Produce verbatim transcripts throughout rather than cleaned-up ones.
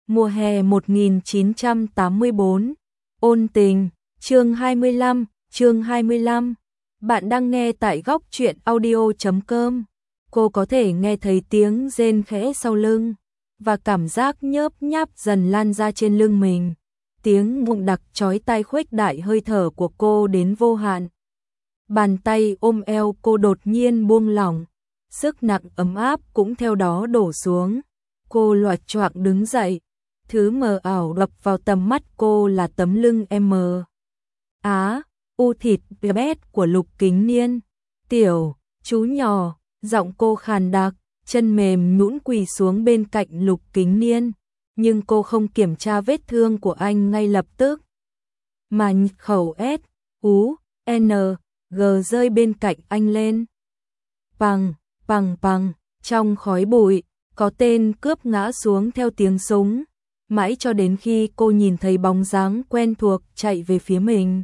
Mùa hè một nghìn chín trăm tám mươi bốn. Ôn tình, chương hai mươi lăm, chương hai mươi lăm. Bạn đang nghe tại góc truyện audio chấm com. Cô có thể nghe thấy tiếng rên khẽ sau lưng và cảm giác nhớp nháp dần lan ra trên lưng mình. Tiếng ngụm đặc chói tai khuếch đại hơi thở của cô đến vô hạn. Bàn tay ôm eo cô đột nhiên buông lỏng, sức nặng ấm áp cũng theo đó đổ xuống. Cô loạt choạng đứng dậy, thứ mờ ảo đập vào tầm mắt cô là tấm lưng M. Á, u thịt bét của Lục Kính Niên. Tiểu, chú nhỏ, giọng cô khàn đặc, chân mềm nhũn quỳ xuống bên cạnh Lục Kính Niên, nhưng cô không kiểm tra vết thương của anh ngay lập tức, mà khẩu S, U, N, G rơi bên cạnh anh lên. Pằng, pằng pằng, trong khói bụi, có tên cướp ngã xuống theo tiếng súng, mãi cho đến khi cô nhìn thấy bóng dáng quen thuộc chạy về phía mình.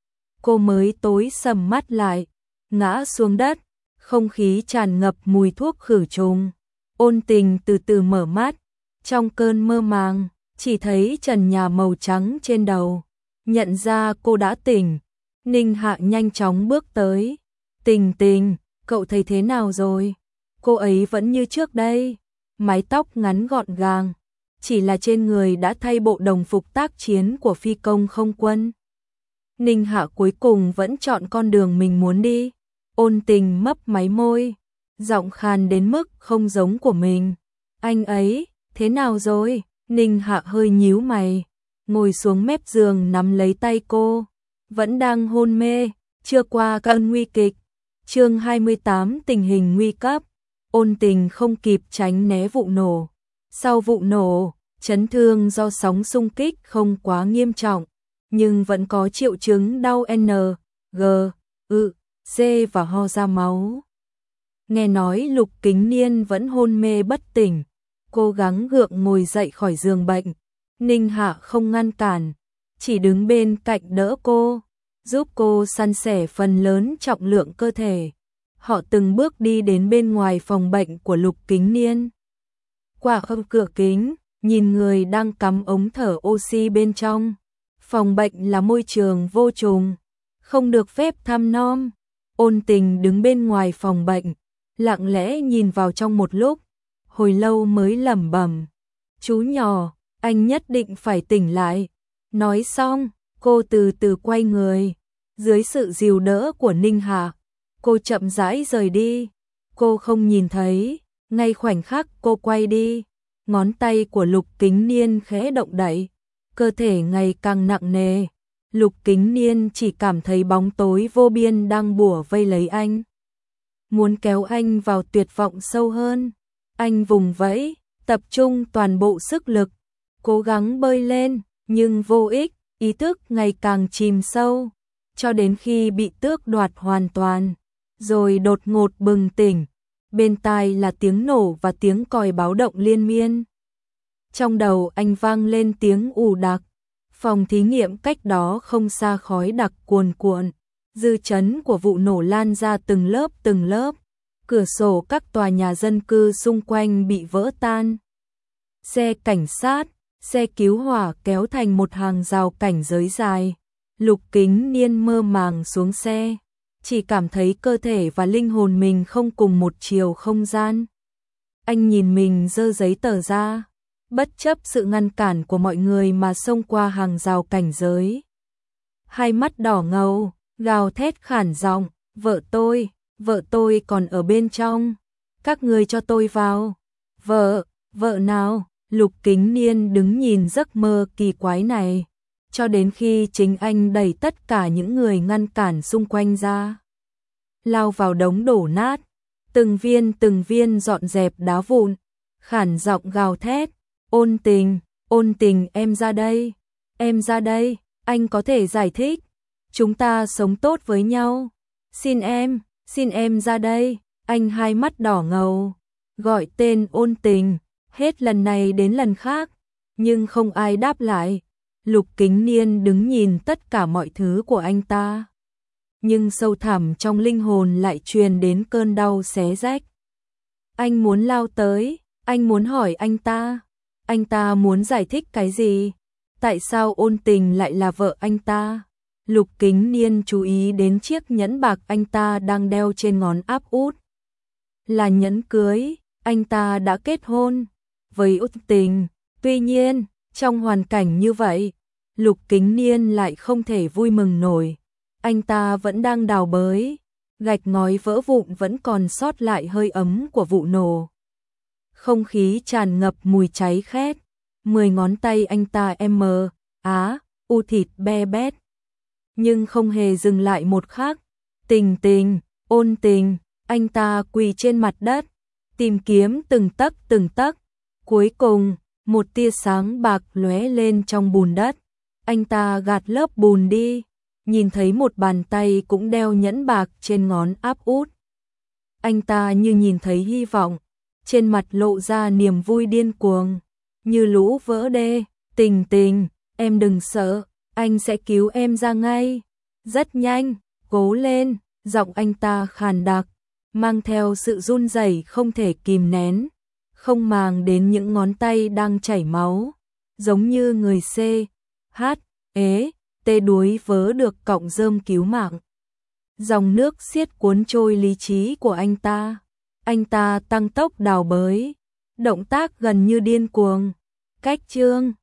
Cô mới tối sầm mắt lại, ngã xuống đất, không khí tràn ngập mùi thuốc khử trùng. Ôn tình từ từ mở mắt, trong cơn mơ màng, chỉ thấy trần nhà màu trắng trên đầu. Nhận ra cô đã tỉnh, Ninh Hạ nhanh chóng bước tới. Tình tình, cậu thấy thế nào rồi? Cô ấy vẫn như trước đây, mái tóc ngắn gọn gàng, chỉ là trên người đã thay bộ đồng phục tác chiến của phi công không quân. Ninh Hạ cuối cùng vẫn chọn con đường mình muốn đi. Ôn tình mấp máy môi, giọng khàn đến mức không giống của mình. Anh ấy, thế nào rồi? Ninh Hạ hơi nhíu mày, ngồi xuống mép giường nắm lấy tay cô. Vẫn đang hôn mê, chưa qua cơn nguy kịch. Chương hai mươi tám, tình hình nguy cấp. Ôn tình không kịp tránh né vụ nổ. Sau vụ nổ, chấn thương do sóng xung kích không quá nghiêm trọng, nhưng vẫn có triệu chứng đau N, G, ự, C và ho ra máu. Nghe nói Lục Kính Niên vẫn hôn mê bất tỉnh, cố gắng gượng ngồi dậy khỏi giường bệnh. Ninh Hạ không ngăn cản, chỉ đứng bên cạnh đỡ cô, giúp cô san sẻ phần lớn trọng lượng cơ thể. Họ từng bước đi đến bên ngoài phòng bệnh của Lục Kính Niên. Qua khung cửa kính, nhìn người đang cắm ống thở oxy bên trong. Phòng bệnh là môi trường vô trùng, không được phép thăm nom. Ôn tình đứng bên ngoài phòng bệnh, lặng lẽ nhìn vào trong một lúc, hồi lâu mới lẩm bẩm: chú nhỏ, anh nhất định phải tỉnh lại. Nói xong, cô từ từ quay người, dưới sự dìu đỡ của Ninh Hạ, cô chậm rãi rời đi. Cô không nhìn thấy, ngay khoảnh khắc cô quay đi, ngón tay của Lục Kính Niên khẽ động đậy, cơ thể ngày càng nặng nề. Lục Kính Niên chỉ cảm thấy bóng tối vô biên đang bủa vây lấy anh, muốn kéo anh vào tuyệt vọng sâu hơn. Anh vùng vẫy, tập trung toàn bộ sức lực, cố gắng bơi lên, nhưng vô ích, ý thức ngày càng chìm sâu, cho đến khi bị tước đoạt hoàn toàn, rồi đột ngột bừng tỉnh. Bên tai là tiếng nổ và tiếng còi báo động liên miên. Trong đầu anh vang lên tiếng ù đặc. Phòng thí nghiệm cách đó không xa khói đặc cuồn cuộn, dư chấn của vụ nổ lan ra từng lớp từng lớp. Cửa sổ các tòa nhà dân cư xung quanh bị vỡ tan. Xe cảnh sát, xe cứu hỏa kéo thành một hàng rào cảnh giới dài. Lục Kính Niên mơ màng xuống xe, chỉ cảm thấy cơ thể và linh hồn mình không cùng một chiều không gian. Anh nhìn mình giơ giấy tờ ra, bất chấp sự ngăn cản của mọi người mà xông qua hàng rào cảnh giới. Hai mắt đỏ ngầu, gào thét khản giọng: vợ tôi, vợ tôi còn ở bên trong, các người cho tôi vào. Vợ, vợ nào? Lục Kính Niên đứng nhìn giấc mơ kỳ quái này, cho đến khi chính anh đẩy tất cả những người ngăn cản xung quanh ra, lao vào đống đổ nát, từng viên từng viên dọn dẹp đá vụn, khản giọng gào thét: ôn tình, ôn tình em ra đây, em ra đây, anh có thể giải thích, chúng ta sống tốt với nhau, xin em, xin em ra đây. Anh hai mắt đỏ ngầu, gọi tên ôn tình, hết lần này đến lần khác, nhưng không ai đáp lại. Lục Kính Niên đứng nhìn tất cả mọi thứ của anh ta, nhưng sâu thẳm trong linh hồn lại truyền đến cơn đau xé rách. Anh muốn lao tới, anh muốn hỏi anh ta, Anh ta muốn giải thích cái gì? Tại sao Ôn Tình lại là vợ anh ta? Lục Kính Niên chú ý đến chiếc nhẫn bạc anh ta đang đeo trên ngón áp út. Là nhẫn cưới, anh ta đã kết hôn với Ôn Tình. Tuy nhiên, trong hoàn cảnh như vậy, Lục Kính Niên lại không thể vui mừng nổi. Anh ta vẫn đang đào bới, gạch ngói vỡ vụn vẫn còn sót lại hơi ấm của vụ nổ. Không khí tràn ngập mùi cháy khét, mười ngón tay anh ta em á, u thịt be bét. Nhưng không hề dừng lại một khắc. Tình Tình, Ôn Tình, anh ta quỳ trên mặt đất, tìm kiếm từng tấc từng tấc. Cuối cùng, một tia sáng bạc lóe lên trong bùn đất. Anh ta gạt lớp bùn đi, nhìn thấy một bàn tay cũng đeo nhẫn bạc trên ngón áp út. Anh ta như nhìn thấy hy vọng, trên mặt lộ ra niềm vui điên cuồng, như lũ vỡ đê. Tình Tình, em đừng sợ, anh sẽ cứu em ra ngay. Rất nhanh, cố lên, giọng anh ta khàn đặc, mang theo sự run rẩy không thể kìm nén, không màng đến những ngón tay đang chảy máu, giống như người C, H, ế, tê đuối vớ được cọng rơm cứu mạng. Dòng nước xiết cuốn trôi lý trí của anh ta. Anh ta tăng tốc đào bới, động tác gần như điên cuồng. Cách chương